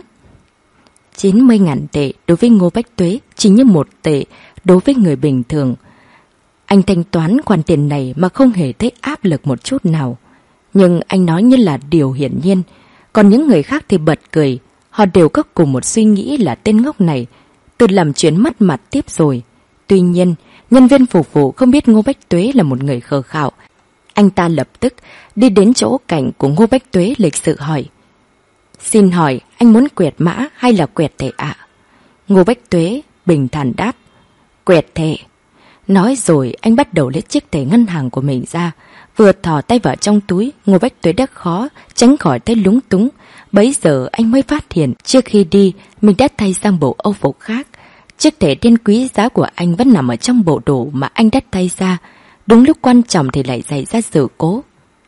chín mươi ngàn tệ đối với Ngô Bách Tuế chỉ như một tệ đối với người bình thường. Anh thanh toán khoản tiền này mà không hề thấy áp lực một chút nào. Nhưng anh nói như là điều hiển nhiên. Còn những người khác thì bật cười. Họ đều có cùng một suy nghĩ là tên ngốc này tự làm chuyện mất mặt tiếp rồi. Tuy nhiên, nhân viên phục vụ không biết Ngô Bách Tuế là một người khờ khạo. Anh ta lập tức đi đến chỗ cạnh của Ngô Bách Tuế lịch sự hỏi: xin hỏi anh muốn quẹt mã hay là quẹt thẻ ạ? Ngô Bách Tuế bình thản đáp: quẹt thẻ. Nói rồi anh bắt đầu lấy chiếc thẻ ngân hàng của mình ra. Vừa thò tay vào trong túi, Ngô Bách Tuế đã khó tránh khỏi tay lúng túng. Bấy giờ anh mới phát hiện trước khi đi mình đã thay sang bộ âu phục khác. Chiếc thẻ đen quý giá của anh vẫn nằm ở trong bộ đồ mà anh đã thay ra. Đúng lúc quan trọng thì lại xảy ra sự cố.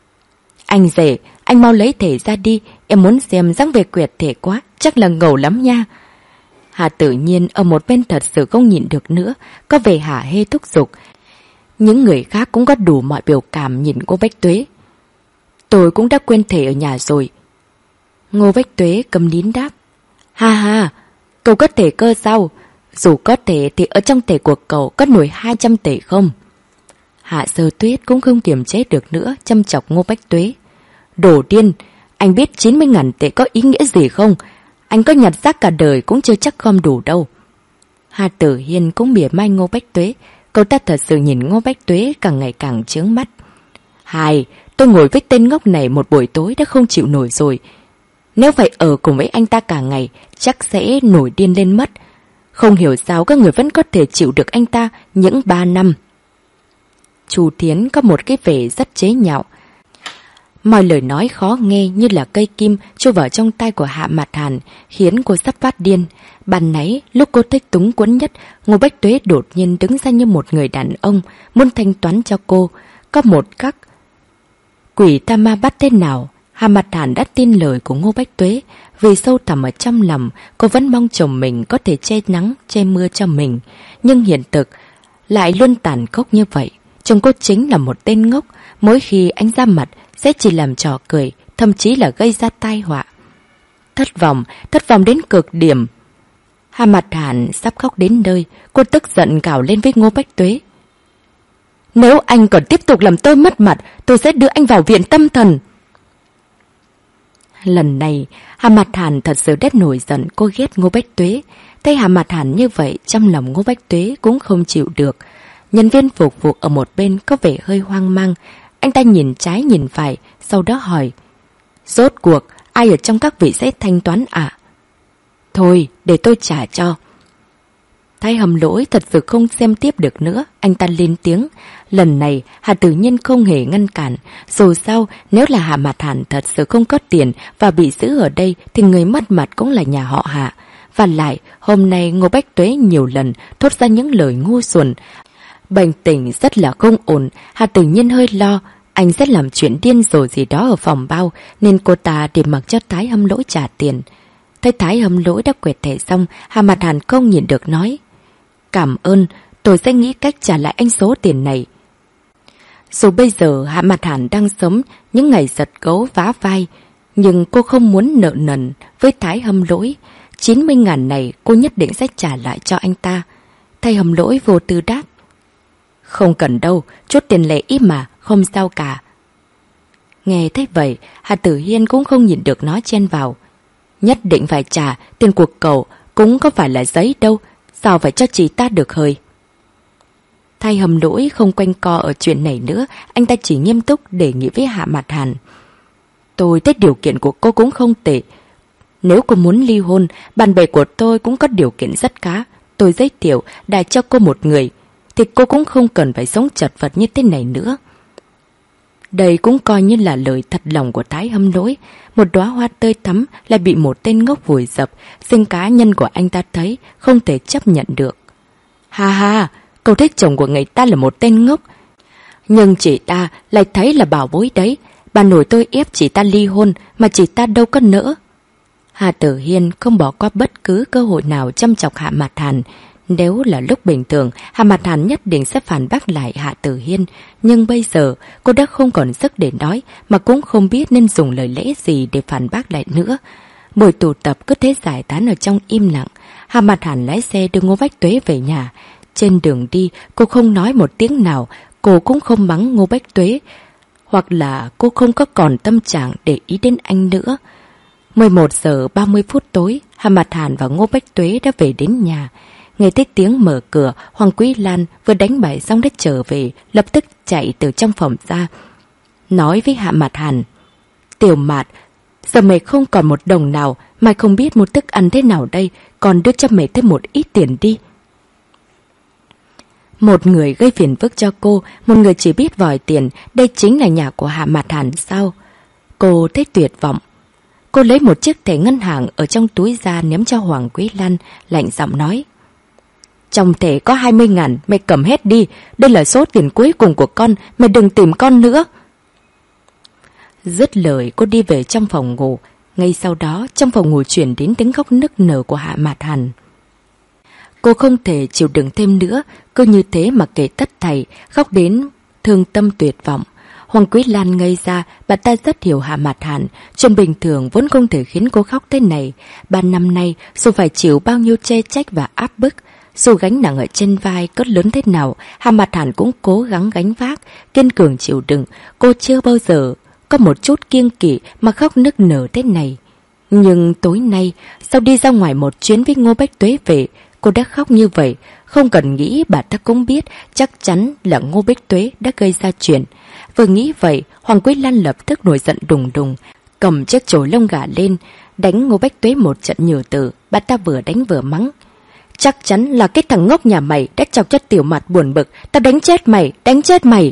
Anh rể, anh mau lấy thẻ ra đi, em muốn xem dáng vẻ quẹt thẻ quá, chắc là ngầu lắm nha. Hà Tử Nhiên ở một bên thật sự không nhịn được nữa, có vẻ hả hê thúc giục. Những người khác cũng có đủ mọi biểu cảm nhìn Ngô Bách Tuế. Tôi cũng đã quên thẻ ở nhà rồi. Ngô Bách Tuế cầm nín đáp. Ha ha, cậu có thẻ cơ sao? Dù có thẻ thì ở trong thẻ của cậu có nổi hai trăm tể không? Hạ Sơ Tuyết cũng không kiềm chế được nữa, châm chọc Ngô Bách Tuế. Đồ điên, anh biết chín mươi ngàn tệ có ý nghĩa gì không? Anh có nhặt rác cả đời cũng chưa chắc gom đủ đâu. Hà Tử Hiên cũng mỉa mai Ngô Bách Tuế. Cậu ta thật sự nhìn Ngô Bách Tuế càng ngày càng chướng mắt. Hai, tôi ngồi với tên ngốc này một buổi tối đã không chịu nổi rồi. Nếu phải ở cùng với anh ta cả ngày, chắc sẽ nổi điên lên mất. Không hiểu sao các người vẫn có thể chịu được anh ta những ba năm. Chu Thiến có một cái vẻ rất chế nhạo. Mọi lời nói khó nghe như là cây kim chui vào trong tay của Hạ Mạt Hàn, khiến cô sắp phát điên. Ban nãy, lúc cô thích túng quẫn nhất, Ngô Bách Tuế đột nhiên đứng ra như một người đàn ông, muốn thanh toán cho cô. Có một các quỷ ta ma bắt thế nào, Hạ Mạt Hàn đã tin lời của Ngô Bách Tuế. Vì sâu thẳm ở trong lòng, cô vẫn mong chồng mình có thể che nắng, che mưa cho mình. Nhưng hiện thực lại luôn tàn khốc như vậy. Chồng cô chính là một tên ngốc, mỗi khi anh ra mặt sẽ chỉ làm trò cười, thậm chí là gây ra tai họa. Thất vọng, thất vọng đến cực điểm. Hạ Mạt Hàn sắp khóc đến nơi, cô tức giận gào lên với Ngô Bách Tuế. Nếu anh còn tiếp tục làm tôi mất mặt, tôi sẽ đưa anh vào viện tâm thần. Lần này, Hạ Mạt Hàn thật sự rất nổi giận, cô ghét Ngô Bách Tuế. Thấy Hạ Mạt Hàn như vậy, trong lòng Ngô Bách Tuế cũng không chịu được. Nhân viên phục vụ ở một bên có vẻ hơi hoang mang. Anh ta nhìn trái nhìn phải, sau đó hỏi. Rốt cuộc, ai ở trong các vị sẽ thanh toán ạ? À? Thôi, để tôi trả cho. Thái Hầm Lỗi thật sự không xem tiếp được nữa, anh ta lên tiếng. Lần này, Hạ Tử Nhiên không hề ngăn cản. Dù sao, nếu là Hạ Mạt Hàn thật sự không có tiền và bị giữ ở đây thì người mất mặt cũng là nhà họ Hạ. Và lại, hôm nay Ngô Bách Tuế nhiều lần thốt ra những lời ngu xuẩn. Bệnh tình rất là không ổn, Hạ Tử Nhiên hơi lo. Anh sẽ làm chuyện điên rồ gì đó ở phòng bao, nên cô ta để mặc cho Thái Hầm Lỗi trả tiền. Thấy Thái Hầm Lỗi đã quẹt thẻ xong, Hạ Mạt Hàn không nhìn được nói. Cảm ơn, tôi sẽ nghĩ cách trả lại anh số tiền này. Dù bây giờ Hạ Mạt Hàn đang sống những ngày giật gấu vá vai, nhưng cô không muốn nợ nần với Thái Hầm Lỗi. chín mươi ngàn này cô nhất định sẽ trả lại cho anh ta. Thái Hầm Lỗi vô tư đáp. Không cần đâu, chút tiền lệ ít mà, không sao cả. Nghe thấy vậy, Hạ Tử Hiên cũng không nhìn được nói chen vào. Nhất định phải trả, tiền của cậu cũng có phải là giấy đâu, sao phải cho chị ta được hơi. Thái Hầm Lỗi không quanh co ở chuyện này nữa, anh ta chỉ nghiêm túc đề nghị với Hạ Mạt Hàn. Tôi thấy điều kiện của cô cũng không tệ. Nếu cô muốn ly hôn, bạn bè của tôi cũng có điều kiện rất khá. Tôi giới thiệu đại cho cô một người, thì cô cũng không cần phải sống chật vật như thế này nữa. Đây cũng coi như là lời thật lòng của Thái Hầm Lỗi. Một đóa hoa tươi thắm lại bị một tên ngốc vùi dập, sinh cá nhân của anh ta thấy không thể chấp nhận được. Ha ha, cậu thấy chồng của người ta là một tên ngốc, nhưng chị ta lại thấy là bảo bối đấy. Bà nội tôi ép chị ta ly hôn mà chị ta đâu có nỡ. Hà Tử Hiên không bỏ qua bất cứ cơ hội nào châm chọc Hạ Mạt Hàn. Nếu là lúc bình thường, Hạ Mạt Hàn nhất định sẽ phản bác lại Hạ Tử Hiên. Nhưng bây giờ, cô đã không còn sức để nói, mà cũng không biết nên dùng lời lẽ gì để phản bác lại nữa. Buổi tụ tập cứ thế giải tán ở trong im lặng. Hạ Mạt Hàn lái xe đưa Ngô Bách Tuế về nhà. Trên đường đi, cô không nói một tiếng nào, cô cũng không mắng Ngô Bách Tuế. Hoặc là cô không có còn tâm trạng để ý đến anh nữa. mười một giờ ba mươi phút tối, Hạ Mạt Hàn và Ngô Bách Tuế đã về đến nhà. Nghe thấy tiếng mở cửa, Hoàng Quý Lan vừa đánh bài xong đã trở về, lập tức chạy từ trong phòng ra. Nói với Hạ Mạt Hàn. Tiểu Mạt, giờ mày không còn một đồng nào, mày không biết một thức ăn thế nào đây, còn đưa cho mày thêm một ít tiền đi. Một người gây phiền phức cho cô, một người chỉ biết vòi tiền, đây chính là nhà của Hạ Mạt Hàn sao? Cô thấy tuyệt vọng. Cô lấy một chiếc thẻ ngân hàng ở trong túi ra ném cho Hoàng Quý Lan, lạnh giọng nói. Trong thẻ có hai mươi ngàn, mày cầm hết đi, đây là số tiền cuối cùng của con, mày đừng tìm con nữa. Dứt lời cô đi về trong phòng ngủ, ngay sau đó trong phòng ngủ chuyển đến tiếng khóc nức nở của Hạ Mạt Hàn. Cô không thể chịu đựng thêm nữa, cứ như thế mà kể tất thảy, khóc đến thương tâm tuyệt vọng. Hoàng Quý Lan ngây ra, bà ta rất hiểu Hạ Mạt Hàn. Chuyện bình thường vốn không thể khiến cô khóc thế này. Ba năm nay, dù phải chịu bao nhiêu chê trách và áp bức, dù gánh nặng ở trên vai cất lớn thế nào, Hạ Mạt Hàn cũng cố gắng gánh vác, kiên cường chịu đựng. Cô chưa bao giờ có một chút kiêng kỵ mà khóc nức nở thế này. Nhưng tối nay, sau đi ra ngoài một chuyến với Ngô Bách Tuế về, cô đã khóc như vậy. Không cần nghĩ, bà ta cũng biết chắc chắn là Ngô Bách Tuế đã gây ra chuyện. Vừa nghĩ vậy, Hoàng Quý Lan lập tức nổi giận đùng đùng, cầm chiếc chổi lông gà lên, đánh Ngô Bách Tuế một trận nhừ tử. Bà ta vừa đánh vừa mắng. Chắc chắn là cái thằng ngốc nhà mày đã chọc cho Tiểu Mạt buồn bực. Tao đánh chết mày, đánh chết mày.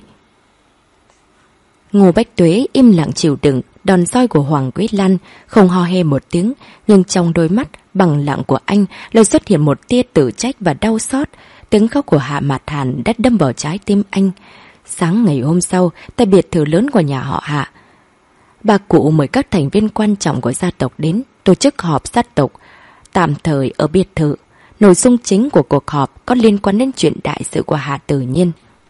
Ngô Bách Tuế im lặng chịu đựng đòn roi của Hoàng Quý Lan, không ho he một tiếng, nhưng trong đôi mắt bằng lặng của anh lại xuất hiện một tia tự trách và đau xót. Tiếng khóc của Hạ Mạt Hàn đã đâm vào trái tim anh. Sáng ngày hôm sau, tại biệt thự lớn của nhà họ Hạ, bà cụ mời các thành viên quan trọng của gia tộc đến tổ chức họp gia tộc tạm thời ở biệt thự. Nội dung chính của cuộc họp có liên quan đến chuyện đại sự của Hạ Tử Nhiên.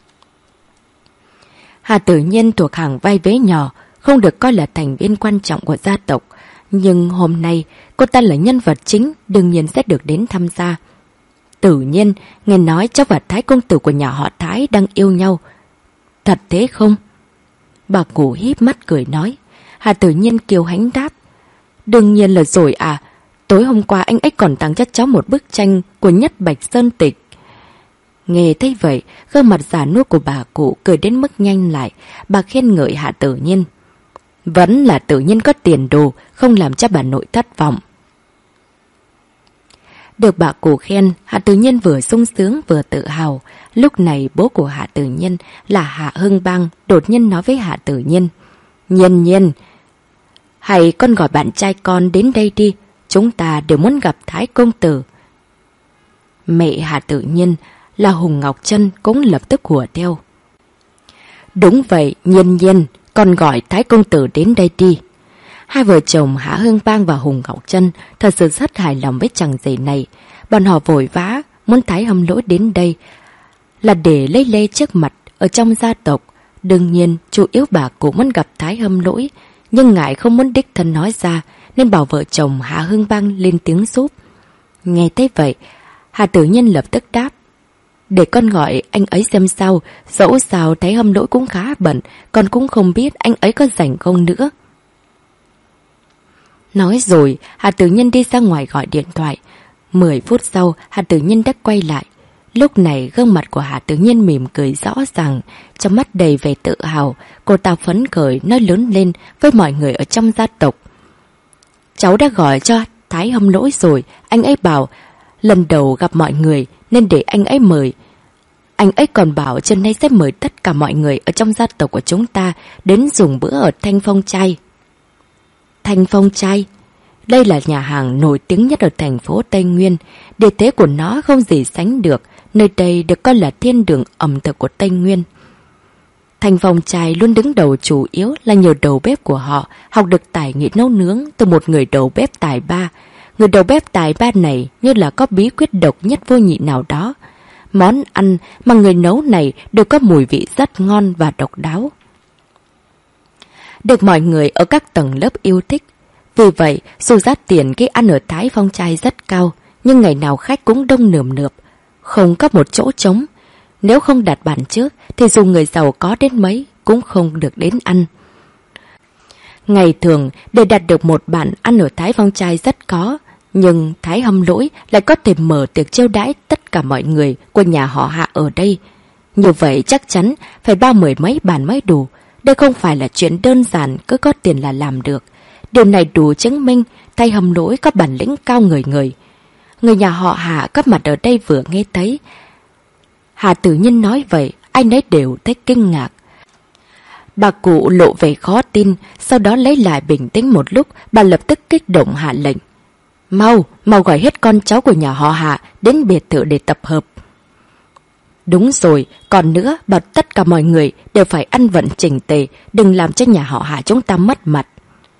Hạ Tử Nhiên thuộc hàng vai vế nhỏ, không được coi là thành viên quan trọng của gia tộc. Nhưng hôm nay, cô ta là nhân vật chính, đương nhiên sẽ được đến tham gia. Tử Nhiên, nghe nói cháu và Thái công tử của nhà họ Thái đang yêu nhau. Thật thế không? Bà cụ híp mắt cười nói. Hạ Tử Nhiên kiêu hãnh đáp. Đương nhiên là rồi à. Tối hôm qua anh ấy còn tặng cho cháu một bức tranh của Nhất Bạch Sơn Tịch. Nghe thấy vậy, gương mặt già nua của bà cụ cười đến mức nhanh lại. Bà khen ngợi Hạ Tử Nhiên. Vẫn là Tử Nhiên có tiền đồ, không làm cho bà nội thất vọng. Được bà cụ khen, Hạ Tử Nhiên vừa sung sướng vừa tự hào. Lúc này bố của Hạ Tử Nhiên là Hạ Hưng Bang đột nhiên nói với Hạ Tử Nhiên. Nhiên Nhiên, hay con gọi bạn trai con đến đây đi, chúng ta đều muốn gặp Thái công tử. Mẹ Hạ Tử Nhiên là Hùng Ngọc Trân cũng lập tức hùa theo. Đúng vậy, Nhiên Nhiên, con gọi Thái công tử đến đây đi. Hai vợ chồng Hạ Hưng Bang và Hùng Ngọc Trân thật sự rất hài lòng với chàng rể này. Bọn họ vội vã muốn Thái Hâm Lỗi đến đây là để lấy lê trước mặt ở trong gia tộc. Đương nhiên, chủ yếu bà cũng muốn gặp Thái Hâm Lỗi, nhưng ngại không muốn đích thân nói ra, nên bảo vợ chồng Hạ Hưng Bang lên tiếng giúp. Nghe thấy vậy, Hạ Tử Nhiên lập tức đáp. Để con gọi anh ấy xem sao, dẫu sao Thái Hâm Lỗi cũng khá bận, con cũng không biết anh ấy có rảnh không nữa. Nói rồi, Hạ Tử Nhiên đi ra ngoài gọi điện thoại. Mười phút sau, Hạ Tử Nhiên đã quay lại. Lúc này gương mặt của Hạ Tử Nhiên mỉm cười rõ ràng, trong mắt đầy vẻ tự hào. Cô ta phấn khởi nói lớn lên với mọi người ở trong gia tộc. Cháu đã gọi cho Thái Hâm Lỗi rồi, anh ấy bảo lần đầu gặp mọi người nên để anh ấy mời. Anh ấy còn bảo chân nay sẽ mời tất cả mọi người ở trong gia tộc của chúng ta đến dùng bữa ở Thanh Phong Trai. Thanh Phong Trai, đây là nhà hàng nổi tiếng nhất ở thành phố Tây Nguyên. Địa thế của nó không gì sánh được, nơi đây được coi là thiên đường ẩm thực của Tây Nguyên. Thanh Phong Trai luôn đứng đầu chủ yếu là nhờ đầu bếp của họ học được tài nghệ nấu nướng từ một người đầu bếp tài ba. Người đầu bếp tài ba này như là có bí quyết độc nhất vô nhị nào đó. Món ăn mà người nấu này đều có mùi vị rất ngon và độc đáo, được mọi người ở các tầng lớp yêu thích. Vì vậy, dù giá tiền cái ăn ở Thái Phong Trai rất cao, nhưng ngày nào khách cũng đông nườm nượp, không có một chỗ trống. Nếu không đặt bàn trước, thì dù người giàu có đến mấy cũng không được đến ăn. Ngày thường, để đặt được một bàn ăn ở Thái Phong Trai rất khó, nhưng Thái Hâm Lỗi lại có thể mở tiệc chiêu đãi tất cả mọi người của nhà họ Hạ ở đây. Như vậy chắc chắn phải bao mười mấy bàn mới đủ. Đây không phải là chuyện đơn giản cứ có tiền là làm được. Điều này đủ chứng minh Thái Hâm Lỗi có bản lĩnh cao người người. Người nhà họ Hạ có mặt ở đây vừa nghe thấy Hạ Tử Nhiên nói vậy, ai nấy đều thấy kinh ngạc. Bà cụ lộ vẻ khó tin, sau đó lấy lại bình tĩnh một lúc, bà lập tức kích động hạ lệnh. Mau, mau gọi hết con cháu của nhà họ Hạ đến biệt thự để tập hợp. Đúng rồi, còn nữa, bảo tất cả mọi người đều phải ăn vận chỉnh tề, đừng làm cho nhà họ Hạ chúng ta mất mặt.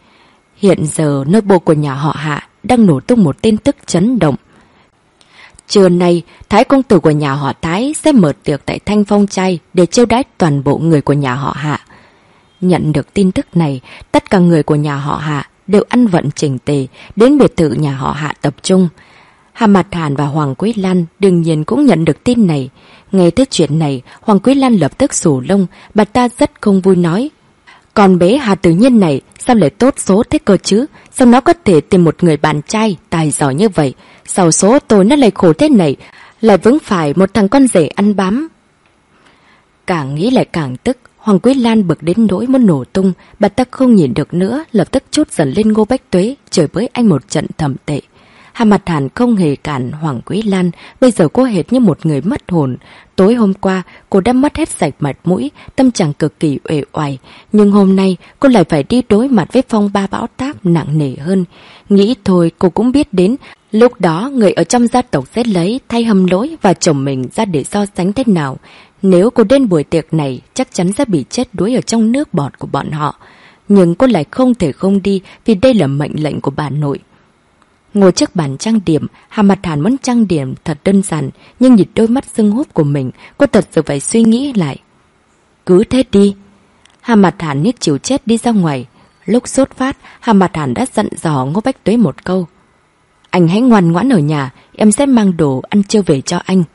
Hiện giờ, nội bộ của nhà họ Hạ đang nổ tung một tin tức chấn động. Trưa nay, Thái công tử của nhà họ Thái sẽ mở tiệc tại Thanh Phong Trai để chiêu đãi toàn bộ người của nhà họ Hạ. Nhận được tin tức này, tất cả người của nhà họ Hạ đều ăn vận chỉnh tề đến biệt thự nhà họ Hạ tập trung. Hà Mạt Hàn và Hoàng Quý Lan đương nhiên cũng nhận được tin này. Nghe tới chuyện này, Hoàng Quý Lan lập tức xù lông, bà ta rất không vui nói. Con bé Hà Tử Nhiên này sao lại tốt số thế cơ chứ? Sao nó có thể tìm một người bạn trai tài giỏi như vậy? Sao số tôi nó lại khổ thế này, lại vướng phải một thằng con rể ăn bám? Càng nghĩ lại càng tức, Hoàng Quý Lan bực đến nỗi muốn nổ tung, bà ta không nhìn được nữa, lập tức trút dần lên Ngô Bách Tuế, chửi bới anh một trận thầm tệ. Hà Mạt Hàn không hề cản Hoàng Quý Lan, bây giờ cô hệt như một người mất hồn. Tối hôm qua, cô đã mất hết sạch mặt mũi, tâm trạng cực kỳ uể oải. Nhưng hôm nay, cô lại phải đi đối mặt với phong ba bão táp nặng nề hơn. Nghĩ thôi, cô cũng biết đến, lúc đó người ở trong gia tộc sẽ lấy thay Hâm Lỗi và chồng mình ra để so sánh thế nào. Nếu cô đến buổi tiệc này, chắc chắn sẽ bị chết đuối ở trong nước bọt của bọn họ. Nhưng cô lại không thể không đi vì đây là mệnh lệnh của bà nội. Ngồi trước bàn trang điểm, Hà Mạt Hàn muốn trang điểm thật đơn giản, nhưng nhìn đôi mắt sưng húp của mình, cô thật sự phải suy nghĩ lại. Cứ thế đi. Hà Mạt Hàn nhất chịu chết đi ra ngoài. Lúc sốt phát, Hà Mạt Hàn đã dặn dò Ngô Bách Tuế một câu. Anh hãy ngoan ngoãn ở nhà, em sẽ mang đồ ăn trưa về cho anh.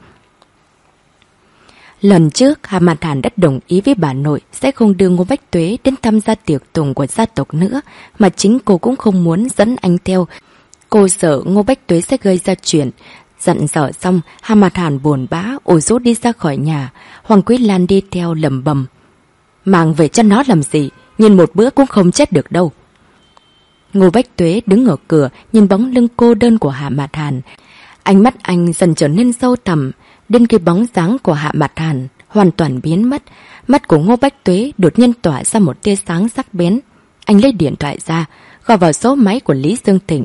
Lần trước, Hà Mạt Hàn đã đồng ý với bà nội sẽ không đưa Ngô Bách Tuế đến tham gia tiệc tùng của gia tộc nữa, mà chính cô cũng không muốn dẫn anh theo. Cô sợ Ngô Bách Tuế sẽ gây ra chuyện. Dặn dò xong, Hà Mạt Hàn buồn bã ủ rũ đi ra khỏi nhà. Hoàng Quý Lan đi theo lầm bầm. Mang về cho nó làm gì, nhìn một bữa cũng không chết được đâu. Ngô Bách Tuế đứng ở cửa nhìn bóng lưng cô đơn của Hà Mạt Hàn. Ánh mắt anh dần trở nên sâu thẳm, đến khi bóng dáng của Hạ Mạt Hàn hoàn toàn biến mất. Mắt của Ngô Bách Tuế đột nhiên tỏa ra một tia sáng sắc bén. Anh lấy điện thoại ra, gọi vào số máy của Lý Dương Thịnh.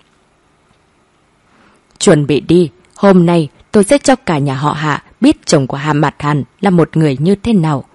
Chuẩn bị đi, hôm nay tôi sẽ cho cả nhà họ Hạ biết chồng của Hà Mạt Hàn là một người như thế nào.